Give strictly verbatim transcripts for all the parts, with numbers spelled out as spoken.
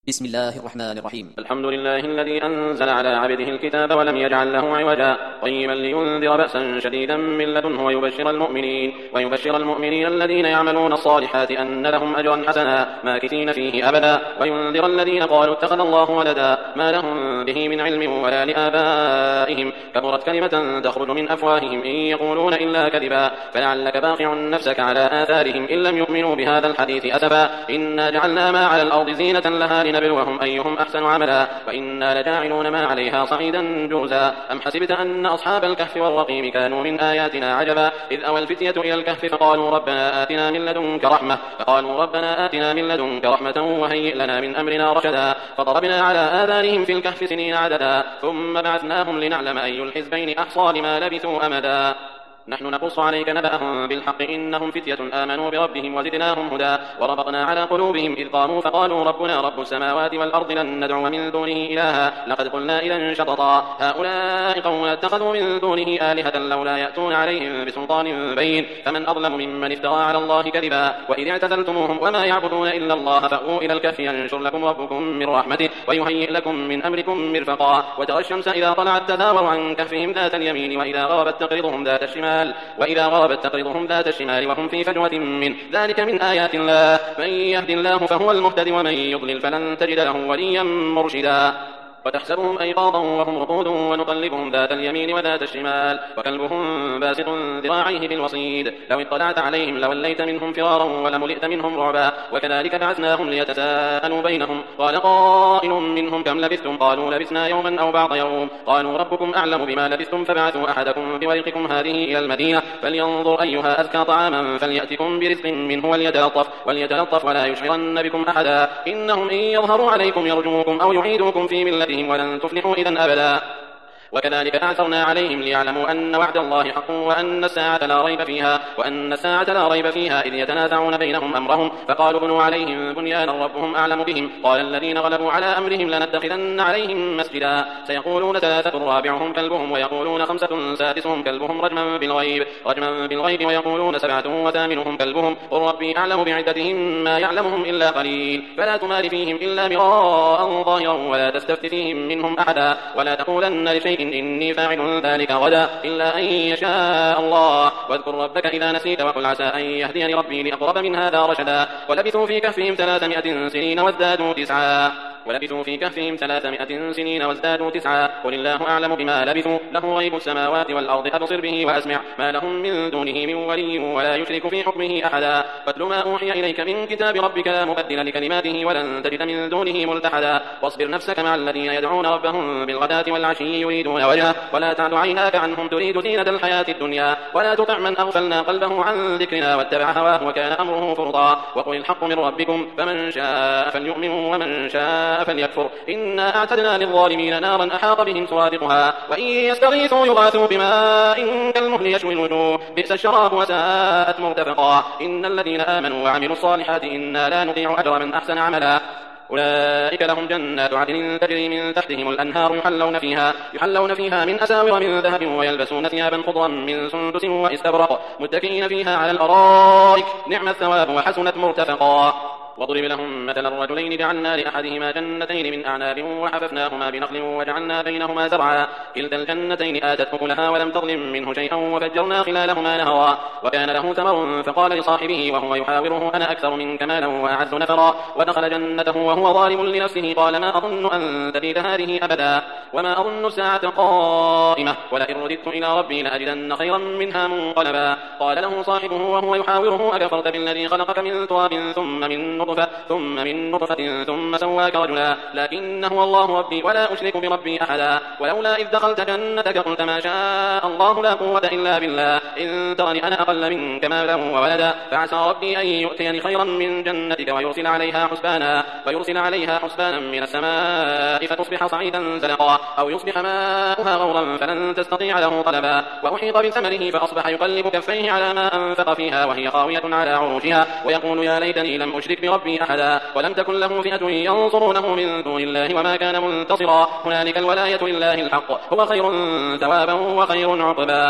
بسم الله الرحمن الرحيم. الحمد لله الذي أنزل على عبده الكتاب ولم يجعل له عوجا قيما لينذر بأسا شديدا من لدنه ويبشر المؤمنين ويبشر المؤمنين الذين يعملون الصالحات أن لهم أجرا حسنا ماكثين فيه أبدا وينذر الذين قالوا اتخذ الله ولدا ما لهم به من علم ولا لآبائهم كبرت كلمة تخرج من أفواههم إن يقولون إلا كذبا فلعلك باقع نفسك على آثارهم إن لم يؤمنوا بهذا الحديث أسفا إنا جعلنا ما على الأرض زينة لها لنبلوهم أيهم أحسن عملا وإنا لجاعلون ما عليها صعيدا جرزا أم حسبت أن أصحاب الكهف والرقيم كانوا من آياتنا عجبا إذ أوى الفتية إلى الكهف فقالوا ربنا آتنا من لدنك رحمة فقالوا ربنا آتنا من لدنك رحمة وهيئ لنا من أمرنا رشدا فضربنا على آذانهم في الكهف سنين عددا ثم بعثناهم لنعلم أي الحزبين أحصى لما لبثوا أمدا نحن نقص عليك نبأهم بالحق إنهم فتية آمنوا بربهم وزدناهم هدى وربطنا على قلوبهم إذ قاموا فقالوا ربنا رب السماوات والأرض لن ندعو من دونه إلها لقد قلنا إذا شططا هؤلاء قوم اتخذوا من دونه آلهة لولا يأتون عليهم بسلطان بين فمن أظلم ممن افترى على الله كذبا وإذ اعتزلتموهم وما يعبدون إلا الله فأووا إلى الكهف ينشر لكم ربكم من رحمته ويهيئ لكم من أمركم مرفقا وترى الشمس إذا طلعت تزاور عن كهفهم ذات اليمين وإذا غابت تقرضهم ذات الشمال وإذا غابت تقرضهم ذات الشمال وهم في فجوة من ذلك من آيات الله من يهد الله فهو المهتد ومن يضلل فلن تجد له وليا مرشدا وتحسبهم أيقاظا وهم رقود ونقلبهم ذات اليمين وذات الشمال وكلبهم باسط ذراعيه بالوصيد لو اطلعت عليهم لوليت منهم فرارا ولملئت منهم رعبا وكذلك بعثناهم ليتساءلوا بينهم قال قائل منهم كم لبثتم قالوا لبثنا يوما أو بعض يوم قالوا ربكم أعلم بما لبثتم فبعثوا أحدكم بورقكم هذه إلى المدينة فلينظر أيها أزكى طعاما فليأتكم برزق منه وليتلطف, وليتلطف ولا يشعرن بكم أحدا إنهم إن يظهروا عليكم يرجوكم أو يعيدوكم في ملة ولن تفلحوا إذن أبدا وكذلك أعثرنا عليهم ليعلموا أن وعد الله حق وأن الساعة لا ريب فيها وأن الساعة لا ريب فيها إذ يتنازعون بينهم أمرهم فقالوا بنوا عليهم بنيانا ربهم أعلم بهم قال الذين غلبوا على أمرهم لنتخذن عليهم مسجدا سيقولون ثلاثة رابعهم كلبهم ويقولون خمسة سادسهم كلبهم رجما بالغيب رجما بالغيب ويقولون سبعة وثامنهم كلبهم قل ربي أعلم بعدتهم ما يعلمهم إلا قليل فلا تمار فيهم إلا مراء ظاهرا ولا تستفت فيهم منهم أحدا ولا تقولن لشيء إني فاعل ذلك غدا إلا أن يشاء الله واذكر ربك إذا نسيت وقل عسى أن يهديني ربي لأقرب من هذا رشدا ولبثوا في كهفهم ثلاثمائة سنين وازدادوا تسعا ولبثوا في كهفهم ثلاثمائة سنين وازدادوا تسعا قل الله أعلم بما لبثوا له غيب السماوات والأرض أبصر به وأسمع ما لهم من دونه من ولي ولا يشرك في حكمه أحدا واتل ما أوحي إليك من كتاب ربك لا مبدل لكلماته ولن تجد من دونه ملتحدا واصبر نفسك مع الذين يدعون ربهم بالغداة والعشي يريدون وجهه ولا تعد عيناك عنهم تريد زينة الحياة الدنيا ولا تطع من أغفلنا قلبه عن ذكرنا واتبع هواه وكان أمره فرطا وقل الحق من ربكم فمن شاء فليؤمن ومن شاء فليكفر إنا أعتدنا للظالمين نارا أحاط بهم سرادقها وإن يستغيثوا يغاثوا بماء كالمهل يشوي الوجوه بئس الشراب وساءت مرتفقا إن الذين آمنوا وعملوا الصالحات إنا لا نضيع أجر من أحسن عملا أولئك لهم جنات عدن تجري من تحتهم الأنهار يحلون فيها, يحلون فيها من أساور من ذهب ويلبسون ثيابا خضرا من سندس واستبرق متكئين فيها على الأرائك نعم الثواب وحسنت مرتفقا واضرب لهم مثل الرجلين جعلنا لأحدهما جنتين من أعناب وحففناهما بنخل وجعلنا بينهما زرعا كلتا الجنتين آتت أكلها ولم تظلم منه شيئا وفجرنا خلالهما نهرا وكان له ثمر فقال لصاحبه وهو يحاوره أنا أكثر منك مالا وأعز نفرا ودخل جنته وهو ظالم لنفسه قال ما أظن أن تبيد هذه أبدا وما أظن الساعة قائمة ولئن رددت إلى ربي لأجدن خيرا منها منقلبا قال له صاحبه وهو يحاوره أكفرت بالذي خلقك من تراب ثم من نطفة ثم من نطفة ثم سواك رجلا لكن هو الله ربي ولا أشرك بربي أحدا ولولا إذ دخلت جنتك قلت ما شاء الله لا قوة إلا بالله إن ترني أنا أقل منك مالا وولدا فعسى ربي أن يؤتيني خيرا من جنتك ويرسل عليها حسبانا ويرسل عليها حسبانا من السماء فتصبح صعيدا زلقا أو يصبح ماؤها غورا فلن تستطيع له طلبا وأحيط بثمره فأصبح يقلب كفيه على ما أنفق فيها وهي خاوية على عروشها ويقول يا ليتني لم أشرك بربي أحدا ولم تكن له فئة ينصرونه من دون الله وما كان منتصرا هنالك الولاية لله الحق هو خير ثوابا وخير عقبا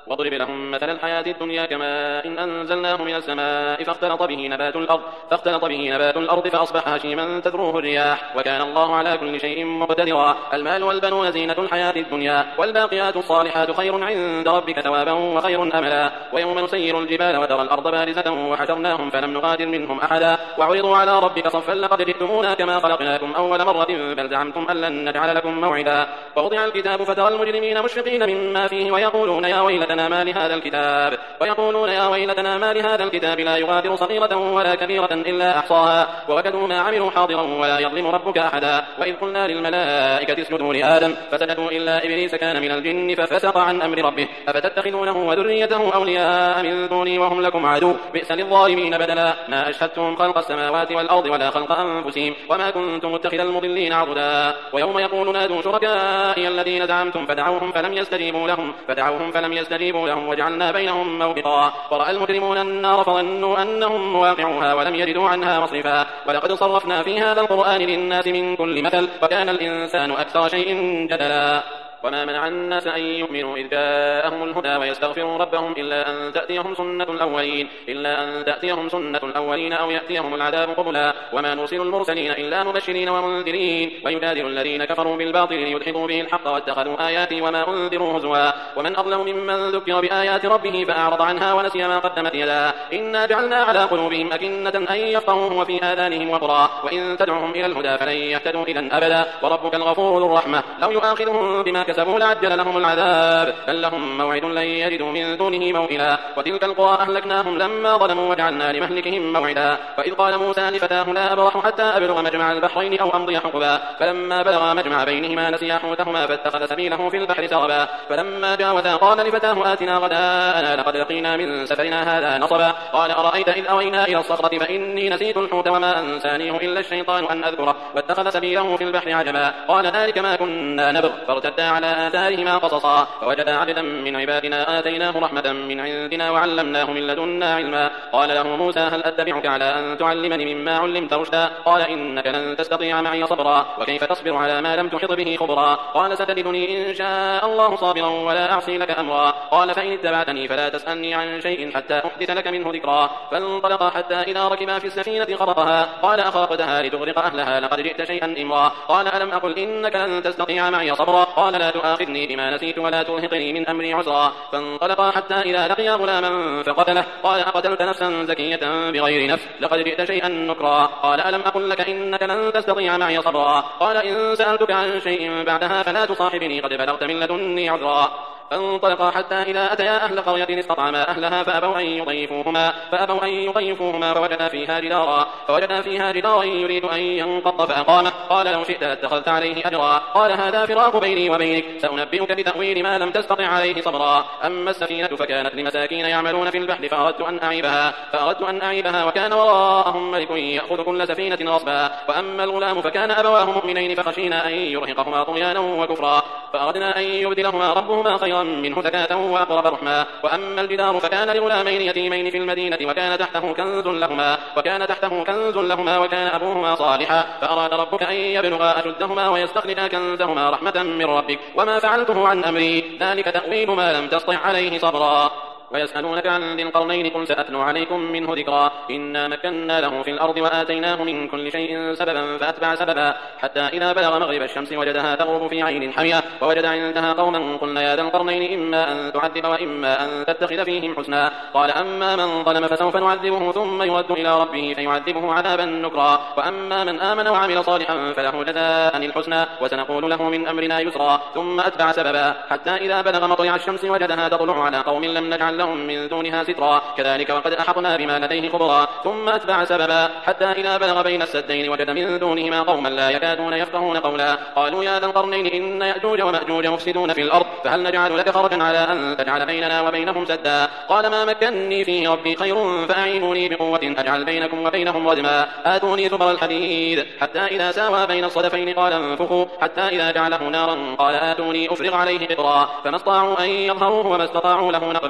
واضرب لهم مثل الحياة الدنيا كماء إن أنزلناه من السماء فاختلط به نبات الأرض فاختلط به نبات الأرض فأصبح هشيما تذروه الرياح وكان الله على كل شيء مقتدرا. المال والبنون زينة الحياة الدنيا والباقيات الصالحات خير عند ربك ثوابا وخير أملا. ويوم نسير الجبال وترى الأرض بارزة وحشرناهم فلم نغادر منهم أحدا وعرضوا على ربك صفا لقد جئتمونا كما خلقناكم أول مرة بل زعمتم أن لن نجعل لكم موعدا. ووضع الكتاب فترى المجرمين مشفقين مما فيه ويقولون يا ويلتنا ما لهذا الكتاب ويقولون يا ويلتنا ما لهذا الكتاب لا يغادر صغيرة ولا كبيرة إلا أحصاها ووجدوا ما عملوا حاضرا ولا يظلم ربك أحدا. وإذ قلنا للملائكة اسجدوا لآدم فسجدوا إلا إبليس كان من الجن ففسق عن أمر ربه أفتتخذونه وذريته أولياء من دوني وهم لكم عدو بئس للظالمين بدلا. ما أشهدتم خلق السماوات والأرض ولا خلق أنفسهم وما كنتم متخذ المضلين عضدا. ويوم يقول نادوا شركائي الذين زعمتم فدعوهم فلم يستجيبوا لهم فدعوهم فلم يستجيبوا لهم وجعلنا بينهم موبقا. ورأى المجرمون النار فظنوا أنهم مواقعوها ولم يجدوا عنها مصرفا. ولقد صرفنا في هذا القرآن للناس من كل مثل وكان الإنسان أكثر شيء جدلا. وما منع الناس أن يؤمنوا إذ جاءهم الهدى ويستغفروا ربهم إلا أن تأتيهم سنة الأولين إلا أن تأتيهم سنة الأولين أو يأتيهم العذاب قبلا. وما نرسل المرسلين إلا مبشرين ومنذرين ويجادل الذين كفروا بالباطل ليدحضوا به الحق واتخذوا آياتي وما أنذروا هزوا. ومن أظلم ممن ذكر بآيات ربه فأعرض عنها ونسي ما قدمت يداه إنا جعلنا على قلوبهم أكنة أن يفقهوه وفي آذانهم وقرا وإن تدعوهم إلى الهدى فلن يهتدوا إذا أبدا. وربك الغفور ذو الرحمة لو يؤاخذهم بما كسبوا لعجل لهم العذاب بل لهم موعد لن يجدوا من دونه موئلا. وتلك القرى أهلكناهم لما ظلموا وجعلنا لمهلكهم موعدا. وإذ قال موسى لفتاه لا أبرح حتى أبلغ مجمع البحرين أو أمضي حقبا فلما بلغ مجمع بينهما نسيا حوتهما فاتخذ سبيله في البحر سربا. فلما جاوزا قال لفتاه آتنا غداءنا لقد لقينا من سفرنا هذا نصبا. قال أرأيت إذ أوينا إلى الصخرة فإني نسيت الحوت وما أنسانيه إلا الشيطان أن أذكره واتخذ سبيله في البحر عجبا. قال ذلك ما كنا نبغ فارتدا على آثارهما قصصا فوجدا عبدا من عبادنا آتيناه رحمة من عندنا وعلمناه من لدنا علما. قال له موسى هل أتبعك على أن تعلمني مما علمت رشدا قال إنك لن تستطيع معي صبرا وكيف تصبر على ما لم تحط به خبرا. قال ستجدني إن شاء الله صابرا ولا أعصي لك أمرا. قال فإن اتبعتني فلا تسألني عن شيء حتى أحدث لك منه ذكرا. فانطلقا حتى إذا ركبا في السفينة خرقها قال أخرقتها لتغرق أهلها لقد جئت شيئا إمرا. قال ألم أقل إنك لن تستطيع معي صبرا قال لا تؤاخذني بما نسيت ولا ترهقني من أمري عسرا. فانطلقا حتى إذا لقيا غلاما فقتله قال أقتلت نفسا زكية بغير نفس لقد جئت شيئا نكرا. قال ألم أقل لك إنك لن تستطيع معي صبرا قال إن سألتك عن شيء بعدها فلا تصاحبني قد بلغت من لدني عذرا. فانطلقا حتى إذا أتيا أهل قرية استطعما أهلها فأبوا أن يضيفوهما فأبوا أن يضيفوهما فوجدا فيها جدارا فوجدا فيها جدارا يريد أن ينقض فأقامه. قال لو شئت اتخذت عليه أجرا. قال هذا فراق بيني وبينك سأنبئك بتأويل ما لم تستطع عليه صبرا. أما السفينة فكانت لمساكين يعملون في البحر فأردت أن أعيبها فأردت أن أعيبها وكان وراءهم ملك يأخذ كل سفينة غصبا. وأما الغلام فكان أبواه مؤمنين فخشينا أن يرهقهما طغيانا وكفرا فأردنا أن يبدلهما ربهما خيرا منه زكاة وأقرب رحما. وأما الجدار فكان لغلامين يتيمين في المدينة وكان تحته كنز لهما وكان تحته كنز لهما وكان أبوهما صالحا فأراد ربك أن يبلغا أشدهما ويستخرجا كنزهما رحمة من ربك وما فعلته عن أمري ذلك تأويل ما لم تسطع عليه صبرا. ويسألونك عن ذي القرنين قل سأتلو عليكم منه ذكرا. إنا مكنا له في الأرض وآتيناه من كل شيء سببا فأتبع سببا حتى إذا بلغ مغرب الشمس وجدها تغرب في عين حمية ووجد عندها قوما قلنا يا ذا القرنين إما أن تعذب وإما أن تتخذ فيهم حسنا. قال أما من ظلم فسوف نعذبه ثم يرد إلى ربه فيعذبه عذابا نكرا. وأما من آمن وعمل صالحا فله جزاء الحسنى وسنقول له من أمرنا يسرا. ثم أتبع سببا حتى إذا بلغ مطلع الشمس وجدها تطلع على قوم لم نجعل لهم من دونها سترا كذلك وقد أحطنا بما لديه خبرا. ثم أتبع سببا حتى إذا بلغ بين السدين وجد من دونهما قوما لا يكادون يفقهون قولا. قالوا يا ذا القرنين إن يأجوج ومأجوج مفسدون في الأرض فهل نجعل لك خرجا على أن تجعل بيننا وبينهم سدا. قال ما مكنني فيه ربي خير فأعينوني بقوة أجعل بينكم وبينهم ردما. آتوني زبر الحديد حتى إذا ساوى بين الصدفين قال انفخوا حتى إذا جعله نارا قال آتوني أفرغ عليه قطرا. فما استطاعوا أن يظهروه وما استطاعوا له نقبا.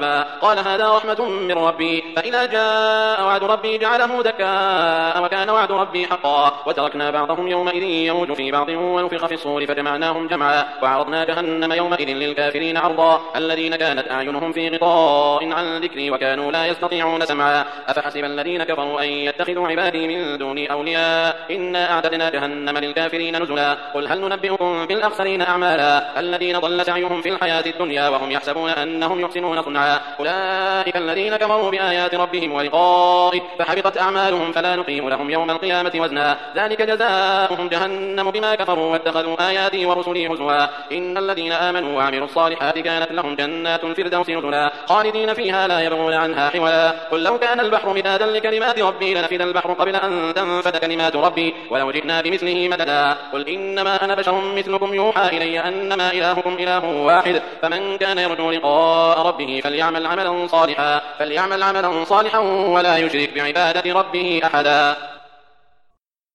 قال هذا رحمة من ربي فإذا جاء وعد ربي جعله دكاء وكان وعد ربي حقا وتركنا بعضهم يومئذ يموج في بعض ونفخ في الصور فجمعناهم جمعا وعرضنا جهنم يومئذ للكافرين عرضا الذين كانت أعينهم في غطاء عن ذكري وكانوا لا يستطيعون سمعا أفحسب الذين كفروا أن يتخذوا عبادي من دوني أولياء إنا أعتدنا جهنم للكافرين نزلا قل هل ننبئكم بالأخسرين أعمالا الذين ضل سعيهم في الحياة الدنيا وهم يحسبون أنهم يحسنون صنعا أولئك الذين كفروا بآيات ربهم ولقائه فحبطت أعمالهم فلا نقيم لهم يوم القيامة وزنا ذلك جزاؤهم جهنم بما كفروا واتخذوا آياتي ورسلي هزوا إن الذين آمنوا وعملوا الصالحات كانت لهم جنات الفردوس نزلا خالدين فيها لا يبغون عنها حولا قل لو كان البحر مدادا لكلمات ربي لنفد البحر قبل أن تنفد كلمات ربي ولو جئنا بمثله مددا قل إنما أنا بشر مثلكم يوحى إلي أنما إلهكم إله واحد فمن كان يرجو لقاء ربه فليعمل عملا صالحا فليعمل عملا صالحا ولا يشرك بعبادة ربه أحدا.